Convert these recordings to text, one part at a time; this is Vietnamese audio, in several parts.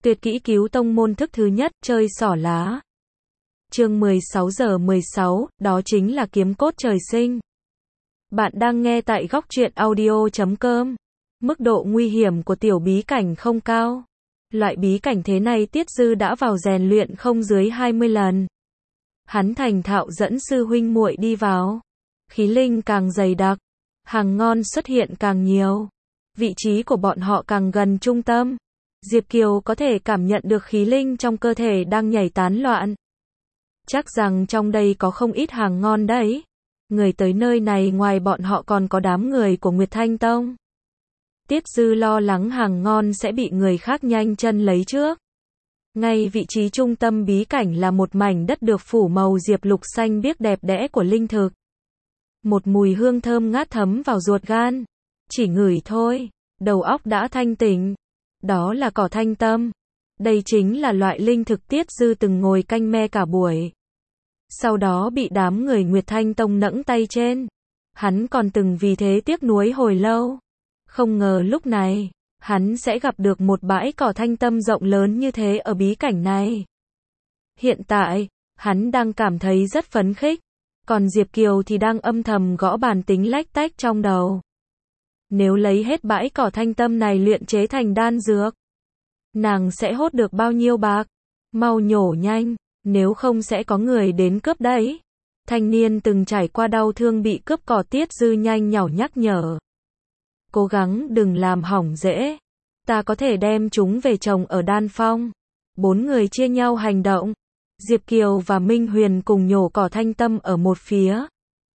Tuyệt kỹ cứu tông môn thức thứ nhất, chơi xỏ lá. Chương 16 giờ 16, đó chính là kiếm cốt trời sinh. Bạn đang nghe tại góc truyện audio.com. Mức độ nguy hiểm của tiểu bí cảnh không cao. Loại bí cảnh thế này Tiết Dư đã vào rèn luyện không dưới 20 lần. Hắn thành thạo dẫn sư huynh muội đi vào. Khí linh càng dày đặc, hàng ngon xuất hiện càng nhiều. Vị trí của bọn họ càng gần trung tâm. Diệp Kiều có thể cảm nhận được khí linh trong cơ thể đang nhảy tán loạn. Chắc rằng trong đây có không ít hàng ngon đấy. Người tới nơi này ngoài bọn họ còn có đám người của Nguyệt Thanh Tông. Tiết Dư lo lắng hàng ngon sẽ bị người khác nhanh chân lấy trước. Ngay vị trí trung tâm bí cảnh là một mảnh đất được phủ màu diệp lục xanh biếc đẹp đẽ của linh thực. Một mùi hương thơm ngát thấm vào ruột gan. Chỉ ngửi thôi, đầu óc đã thanh tỉnh. Đó là cỏ thanh tâm. Đây chính là loại linh thực Tiết Dư từng ngồi canh me cả buổi. Sau đó bị đám người Nguyệt Thanh Tông nẫng tay trên. Hắn còn từng vì thế tiếc nuối hồi lâu. Không ngờ lúc này, hắn sẽ gặp được một bãi cỏ thanh tâm rộng lớn như thế ở bí cảnh này. Hiện tại, hắn đang cảm thấy rất phấn khích. Còn Diệp Kiều thì đang âm thầm gõ bàn tính lách tách trong đầu. Nếu lấy hết bãi cỏ thanh tâm này luyện chế thành đan dược, nàng sẽ hốt được bao nhiêu bạc? Mau nhổ nhanh, nếu không sẽ có người đến cướp đấy. Thanh niên từng trải qua đau thương bị cướp cỏ Tiết Dư nhanh nhảu nhắc nhở. Cố gắng đừng làm hỏng rễ. Ta có thể đem chúng về trồng ở đan phong. 4 người chia nhau hành động. Diệp Kiều và Minh Huyền cùng nhổ cỏ thanh tâm ở một phía.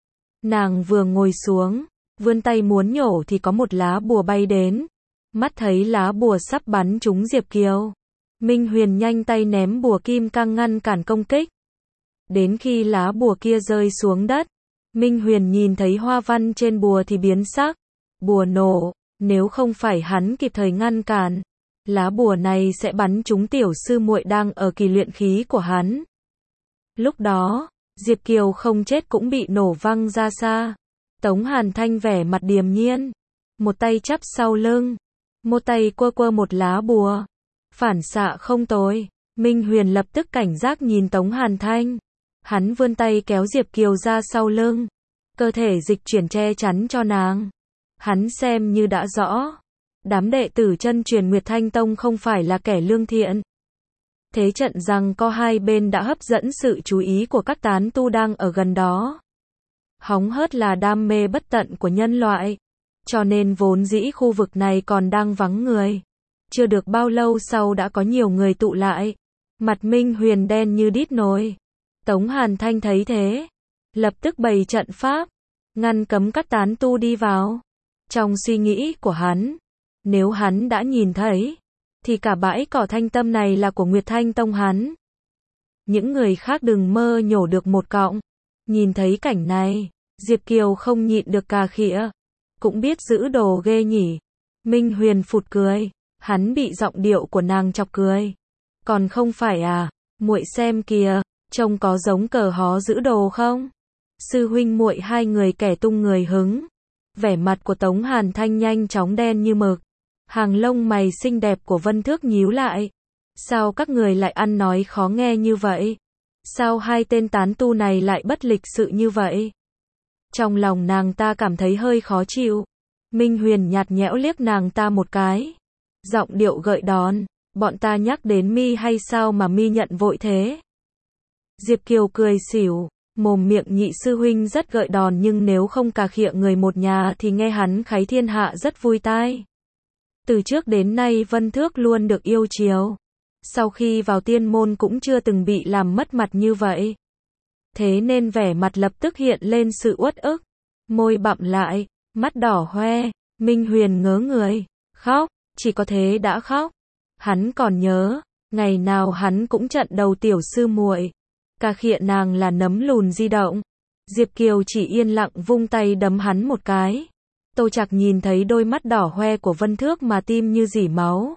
Nàng vừa ngồi xuống, vươn tay muốn nhổ thì có một lá bùa bay đến. Mắt thấy lá bùa sắp bắn trúng Diệp Kiều. Minh Huyền nhanh tay ném bùa kim cang ngăn cản công kích. Đến khi lá bùa kia rơi xuống đất, Minh Huyền nhìn thấy hoa văn trên bùa thì biến sắc. Bùa nổ, nếu không phải hắn kịp thời ngăn cản, lá bùa này sẽ bắn trúng tiểu sư muội đang ở kỳ luyện khí của hắn. Lúc đó, Diệp Kiều không chết cũng bị nổ văng ra xa. Tống Hàn Thanh vẻ mặt điềm nhiên, một tay chắp sau lưng, một tay quơ quơ một lá bùa. Phản xạ không tồi. Minh Huyền lập tức cảnh giác nhìn Tống Hàn Thanh. Hắn vươn tay kéo Diệp Kiều ra sau lưng, cơ thể dịch chuyển che chắn cho nàng. Hắn xem như đã rõ, đám đệ tử chân truyền Nguyệt Thanh Tông không phải là kẻ lương thiện. Thế trận rằng có hai bên đã hấp dẫn sự chú ý của các tán tu đang ở gần đó. Hóng hớt là đam mê bất tận của nhân loại, cho nên vốn dĩ khu vực này còn đang vắng người. Chưa được bao lâu sau đã có nhiều người tụ lại. Mặt Minh Huyền đen như đít nồi. Tống Hàn Thanh thấy thế, lập tức bày trận pháp, ngăn cấm các tán tu đi vào. Trong suy nghĩ của hắn, nếu hắn đã nhìn thấy, thì cả bãi cỏ thanh tâm này là của Nguyệt Thanh Tông hắn. Những người khác đừng mơ nhổ được một cọng. Nhìn thấy cảnh này, Diệp Kiều không nhịn được cà khịa. Cũng biết giữ đồ ghê nhỉ. Minh Huyền phụt cười, hắn bị giọng điệu của nàng chọc cười. Còn không phải à, muội xem kìa, trông có giống cờ hó giữ đồ không? Sư huynh muội hai người kẻ tung người hứng. Vẻ mặt của Tống Hàn Thanh nhanh chóng đen như mực. Hàng lông mày xinh đẹp của Vân Thước nhíu lại. Sao các người lại ăn nói khó nghe như vậy? Sao hai tên tán tu này lại bất lịch sự như vậy? Trong lòng nàng ta cảm thấy hơi khó chịu. Minh Huyền nhạt nhẽo liếc nàng ta một cái. Giọng điệu gợi đòn, bọn ta nhắc đến mi hay sao mà mi nhận vội thế? Diệp Kiều cười xỉu. Mồm miệng nhị sư huynh rất gợi đòn nhưng nếu không cà khịa người một nhà thì nghe hắn khái thiên hạ rất vui tai. Từ trước đến nay Vân Thước luôn được yêu chiều. Sau khi vào tiên môn cũng chưa từng bị làm mất mặt như vậy. Thế nên vẻ mặt lập tức hiện lên sự uất ức. Môi bặm lại, mắt đỏ hoe. Minh Huyền ngớ người, khóc, chỉ có thế đã khóc. Hắn còn nhớ, ngày nào hắn cũng trận đầu tiểu sư muội. Cà khịa nàng là nấm lùn di động. Diệp Kiều chỉ yên lặng vung tay đấm hắn một cái. Tô Trạc nhìn thấy đôi mắt đỏ hoe của Vân Thước mà tim như rỉ máu.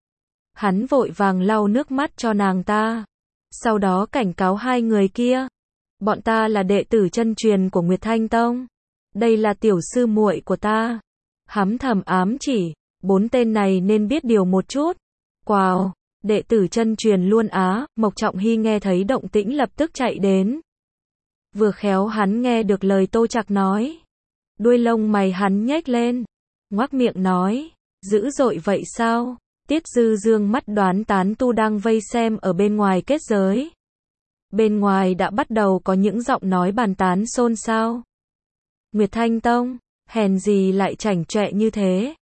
Hắn vội vàng lau nước mắt cho nàng ta. Sau đó cảnh cáo hai người kia. Bọn ta là đệ tử chân truyền của Nguyệt Thanh Tông. Đây là tiểu sư muội của ta. Hắm thầm ám chỉ, 4 tên này nên biết điều một chút. Wow, Đệ tử chân truyền luôn á, Mộc Trọng Hy nghe thấy động tĩnh lập tức chạy đến. Vừa khéo hắn nghe được lời Tô Trạc nói. Đuôi lông mày hắn nhếch lên, ngoác miệng nói, dữ dội vậy sao? Tiết Dư dương mắt đoán tán tu đang vây xem ở bên ngoài kết giới. Bên ngoài đã bắt đầu có những giọng nói bàn tán xôn xao. Nguyệt Thanh Tông, hèn gì lại chảnh chọe như thế?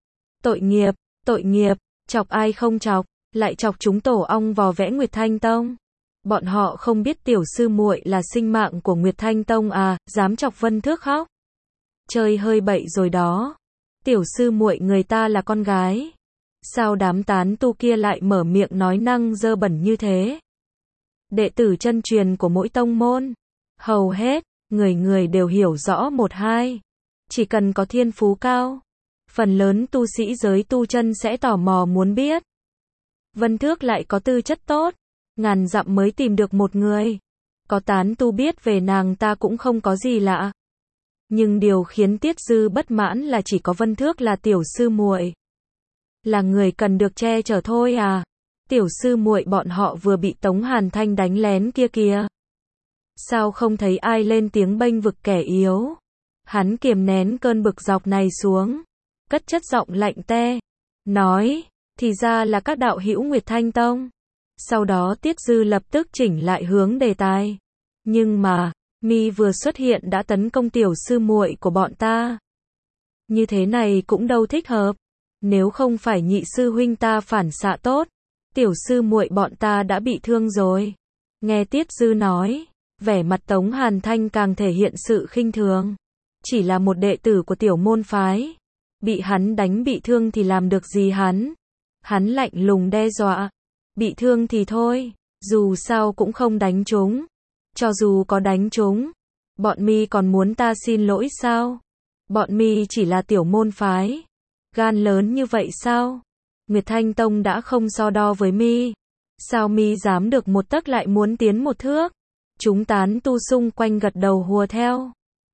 Tội nghiệp, chọc ai không chọc, lại chọc chúng tổ ong vò vẽ Nguyệt Thanh Tông. Bọn họ không biết tiểu sư muội là sinh mạng của Nguyệt Thanh Tông à, dám chọc Vân Thước khóc. Chơi hơi bậy rồi đó. Tiểu sư muội người ta là con gái. Sao đám tán tu kia lại mở miệng nói năng dơ bẩn như thế? Đệ tử chân truyền của mỗi tông môn, hầu hết, người đều hiểu rõ một hai. Chỉ cần có thiên phú cao, phần lớn tu sĩ giới tu chân sẽ tò mò muốn biết. Vân Thước lại có tư chất tốt, ngàn dặm mới tìm được một người. Có tán tu biết về nàng ta cũng không có gì lạ. Nhưng điều khiến Tiết Dư bất mãn là chỉ có Vân Thước là tiểu sư muội. Là người cần được che chở thôi à. Tiểu sư muội bọn họ vừa bị Tống Hàn Thanh đánh lén kia kìa. Sao không thấy ai lên tiếng bênh vực kẻ yếu? Hắn kiềm nén cơn bực dọc này xuống, cất chất giọng lạnh te, nói, thì ra là các đạo hữu Nguyệt Thanh Tông. Sau đó Tiết Dư lập tức chỉnh lại hướng đề tài. Nhưng mà, mi vừa xuất hiện đã tấn công tiểu sư muội của bọn ta. Như thế này cũng đâu thích hợp. Nếu không phải nhị sư huynh ta phản xạ tốt, tiểu sư muội bọn ta đã bị thương rồi. Nghe Tiết Dư nói, vẻ mặt Tống Hàn Thanh càng thể hiện sự khinh thường. Chỉ là một đệ tử của tiểu môn phái. Bị hắn đánh bị thương thì làm được gì hắn? Hắn lạnh lùng đe dọa. Bị thương thì thôi, dù sao cũng không đánh trúng. Cho dù có đánh trúng, bọn mi còn muốn ta xin lỗi sao? Bọn mi chỉ là tiểu môn phái. Gan lớn như vậy sao? Nguyệt Thanh Tông đã không so đo với mi. Sao mi dám được một tấc lại muốn tiến một thước? Chúng tán tu xung quanh gật đầu hùa theo.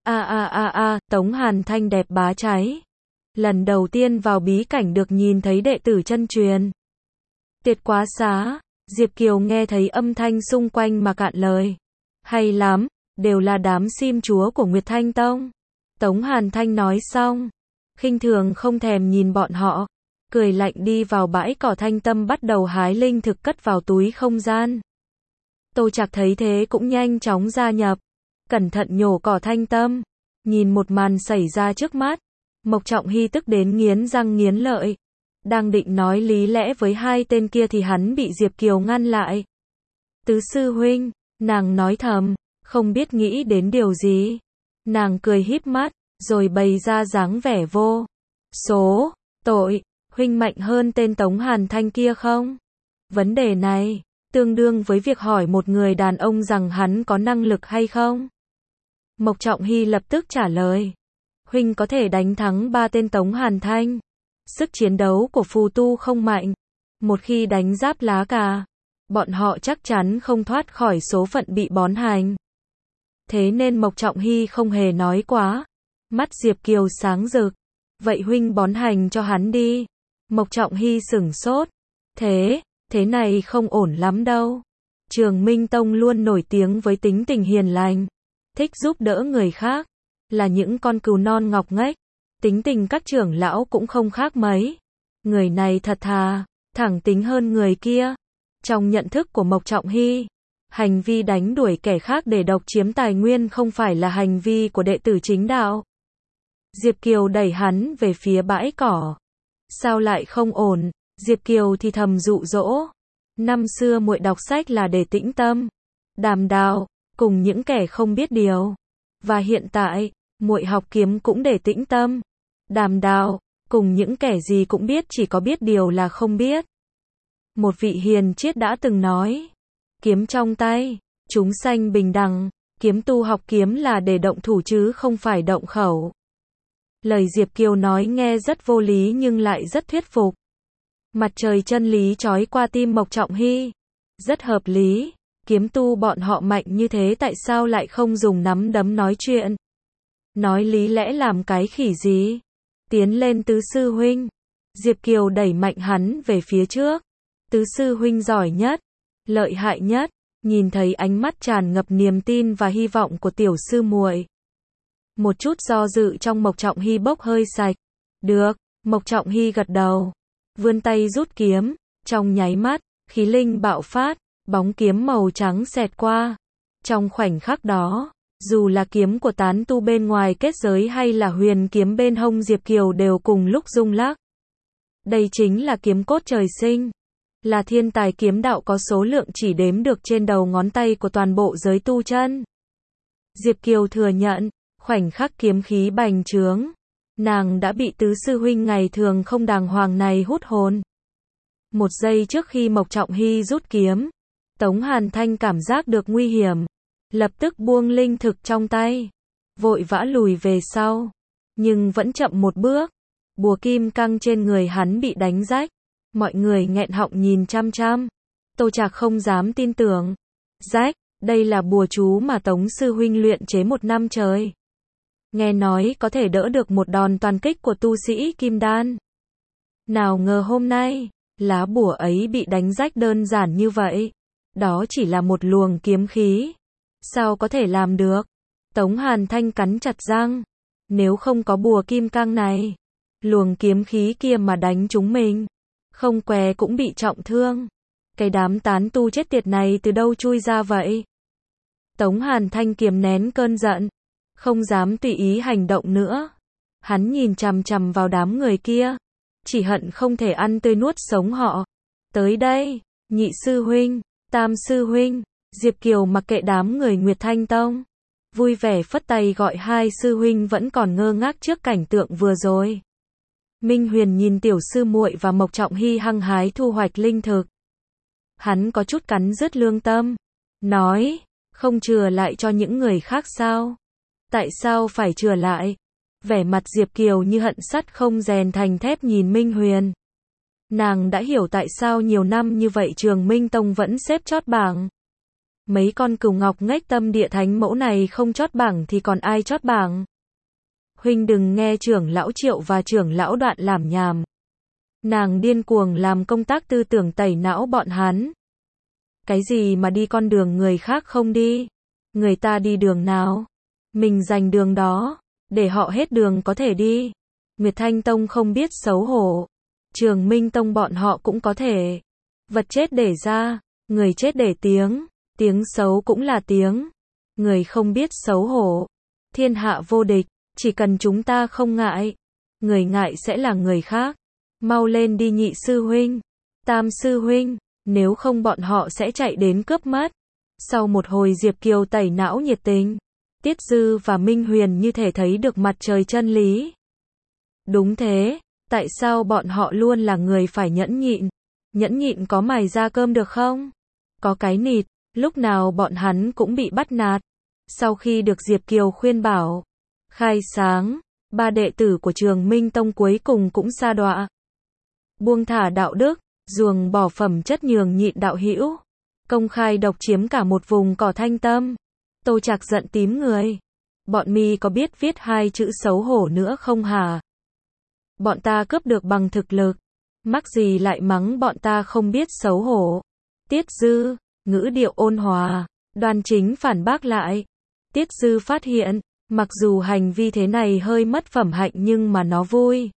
Tống Hàn Thanh đẹp bá cháy. Lần đầu tiên vào bí cảnh được nhìn thấy đệ tử chân truyền. Tuyệt quá xá. Diệp Kiều nghe thấy âm thanh xung quanh mà cạn lời. Hay lắm, đều là đám sim chúa của Nguyệt Thanh Tông. Tống Hàn Thanh nói xong, khinh thường không thèm nhìn bọn họ, cười lạnh đi vào bãi cỏ thanh tâm bắt đầu hái linh thực cất vào túi không gian. Tô Trạc thấy thế cũng nhanh chóng gia nhập, cẩn thận nhổ cỏ thanh tâm, nhìn một màn xảy ra trước mắt, Mộc Trọng Hy tức đến nghiến răng nghiến lợi. Đang định nói lý lẽ với hai tên kia thì hắn bị Diệp Kiều ngăn lại. Tứ sư huynh, nàng nói thầm, không biết nghĩ đến điều gì. Nàng cười híp mắt, rồi bày ra dáng vẻ vô số tội, huynh mạnh hơn tên Tống Hàn Thanh kia không? Vấn đề này, tương đương với việc hỏi một người đàn ông rằng hắn có năng lực hay không? Mộc Trọng Hy lập tức trả lời. Huynh có thể đánh thắng 3 tên Tống Hàn Thanh. Sức chiến đấu của phù tu không mạnh. Một khi đánh giáp lá cà, bọn họ chắc chắn không thoát khỏi số phận bị bón hành. Thế nên Mộc Trọng Hy không hề nói quá. Mắt Diệp Kiều sáng rực. Vậy huynh bón hành cho hắn đi. Mộc Trọng Hy sửng sốt. Thế này không ổn lắm đâu. Trường Minh Tông luôn nổi tiếng với tính tình hiền lành, thích giúp đỡ người khác, là những con cừu non ngọc nghếch. Tính tình các trưởng lão cũng không khác mấy. Người này thật thà, thẳng tính hơn người kia. Trong nhận thức của Mộc Trọng Hy, hành vi đánh đuổi kẻ khác để độc chiếm tài nguyên không phải là hành vi của đệ tử chính đạo. Diệp Kiều đẩy hắn về phía bãi cỏ. Sao lại không ổn? Diệp Kiều thì thầm dụ dỗ. Năm xưa muội đọc sách là để tĩnh tâm, đàm đạo, cùng những kẻ không biết điều. Và hiện tại, muội học kiếm cũng để tĩnh tâm, đàm đạo, cùng những kẻ gì cũng biết chỉ có biết điều là không biết. Một vị hiền triết đã từng nói, kiếm trong tay, chúng sanh bình đẳng, kiếm tu học kiếm là để động thủ chứ không phải động khẩu. Lời Diệp Kiều nói nghe rất vô lý nhưng lại rất thuyết phục. Mặt trời chân lý chói qua tim Mộc Trọng Hy. Rất hợp lý, kiếm tu bọn họ mạnh như thế tại sao lại không dùng nắm đấm nói chuyện? Nói lý lẽ làm cái khỉ gì? Tiến lên tứ sư huynh. Diệp Kiều đẩy mạnh hắn về phía trước. Tứ sư huynh giỏi nhất, lợi hại nhất. Nhìn thấy ánh mắt tràn ngập niềm tin và hy vọng của tiểu sư muội, một chút do dự trong Mộc Trọng Hy bốc hơi sạch. Được, Mộc Trọng Hy gật đầu, vươn tay rút kiếm, trong nháy mắt, khí linh bạo phát, bóng kiếm màu trắng xẹt qua. Trong khoảnh khắc đó, dù là kiếm của tán tu bên ngoài kết giới hay là huyền kiếm bên hông Diệp Kiều đều cùng lúc rung lắc. Đây chính là kiếm cốt trời sinh, là thiên tài kiếm đạo có số lượng chỉ đếm được trên đầu ngón tay của toàn bộ giới tu chân. Diệp Kiều thừa nhận, khoảnh khắc kiếm khí bành trướng, nàng đã bị tứ sư huynh ngày thường không đàng hoàng này hút hồn. Một giây trước khi Mộc Trọng Hy rút kiếm, Tống Hàn Thanh cảm giác được nguy hiểm, lập tức buông linh thực trong tay, vội vã lùi về sau, nhưng vẫn chậm một bước. Bùa kim cang trên người hắn bị đánh rách, mọi người nghẹn họng nhìn chăm chăm. Tô Trạc không dám tin tưởng. Rách, đây là bùa chú mà Tống sư huynh luyện chế 1 năm trời. Nghe nói có thể đỡ được một đòn toàn kích của tu sĩ kim đan. Nào ngờ hôm nay, lá bùa ấy bị đánh rách đơn giản như vậy. Đó chỉ là một luồng kiếm khí. Sao có thể làm được? Tống Hàn Thanh cắn chặt răng. Nếu không có bùa kim cang này, luồng kiếm khí kia mà đánh chúng mình, không què cũng bị trọng thương. Cái đám tán tu chết tiệt này từ đâu chui ra vậy? Tống Hàn Thanh kiềm nén cơn giận, không dám tùy ý hành động nữa. Hắn nhìn chằm chằm vào đám người kia, chỉ hận không thể ăn tươi nuốt sống họ. Tới đây, nhị sư huynh, tam sư huynh. Diệp Kiều mặc kệ đám người Nguyệt Thanh Tông, vui vẻ phất tay gọi hai sư huynh vẫn còn ngơ ngác trước cảnh tượng vừa rồi. Minh Huyền nhìn tiểu sư muội và Mộc Trọng Hy hăng hái thu hoạch linh thực. Hắn có chút cắn rứt lương tâm, nói, không chừa lại cho những người khác sao? Tại sao phải chừa lại? Vẻ mặt Diệp Kiều như hận sắt không rèn thành thép nhìn Minh Huyền. Nàng đã hiểu tại sao nhiều năm như vậy Trường Minh Tông vẫn xếp chót bảng. Mấy con cừu ngọc nghếch tâm địa thánh mẫu này không chót bảng thì còn ai chót bảng? Huynh đừng nghe trưởng lão Triệu và trưởng lão Đoạn làm nhảm. Nàng điên cuồng làm công tác tư tưởng tẩy não bọn hắn. Cái gì mà đi con đường người khác không đi? Người ta đi đường nào? Mình giành đường đó, để họ hết đường có thể đi. Nguyệt Thanh Tông không biết xấu hổ. Trường Minh Tông bọn họ cũng có thể. Vật chết để ra, người chết để tiếng. Tiếng xấu cũng là tiếng. Người không biết xấu hổ. Thiên hạ vô địch, chỉ cần chúng ta không ngại. Người ngại sẽ là người khác. Mau lên đi nhị sư huynh, tam sư huynh, nếu không bọn họ sẽ chạy đến cướp mất. Sau một hồi Diệp Kiều tẩy não nhiệt tình, Tiết Dư và Minh Huyền như thể thấy được mặt trời chân lý. Đúng thế, tại sao bọn họ luôn là người phải nhẫn nhịn? Nhẫn nhịn có mài ra cơm được không? Có cái nịt, lúc nào bọn hắn cũng bị bắt nạt. Sau khi được Diệp Kiều khuyên bảo, khai sáng, 3 đệ tử của Trường Minh Tông cuối cùng cũng sa đọa. Buông thả đạo đức, ruồng bỏ phẩm chất nhường nhịn đạo hữu, công khai độc chiếm cả một vùng cỏ thanh tâm. Tô Trạc giận tím người. Bọn mi có biết viết 2 chữ xấu hổ nữa không hả? Bọn ta cướp được bằng thực lực, mắc gì lại mắng bọn ta không biết xấu hổ? Tiết Dư, ngữ điệu ôn hòa, đoan chính phản bác lại. Tiết Dư phát hiện, mặc dù hành vi thế này hơi mất phẩm hạnh nhưng mà nó vui.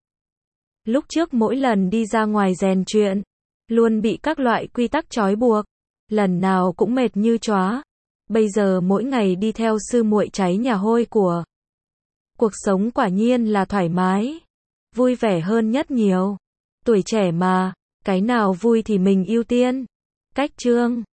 Lúc trước mỗi lần đi ra ngoài rèn chuyện, luôn bị các loại quy tắc trói buộc, lần nào cũng mệt như chóa. Bây giờ mỗi ngày đi theo sư muội cháy nhà hôi của. Cuộc sống quả nhiên là thoải mái, vui vẻ hơn nhất nhiều. Tuổi trẻ mà, cái nào vui thì mình ưu tiên. Cách chương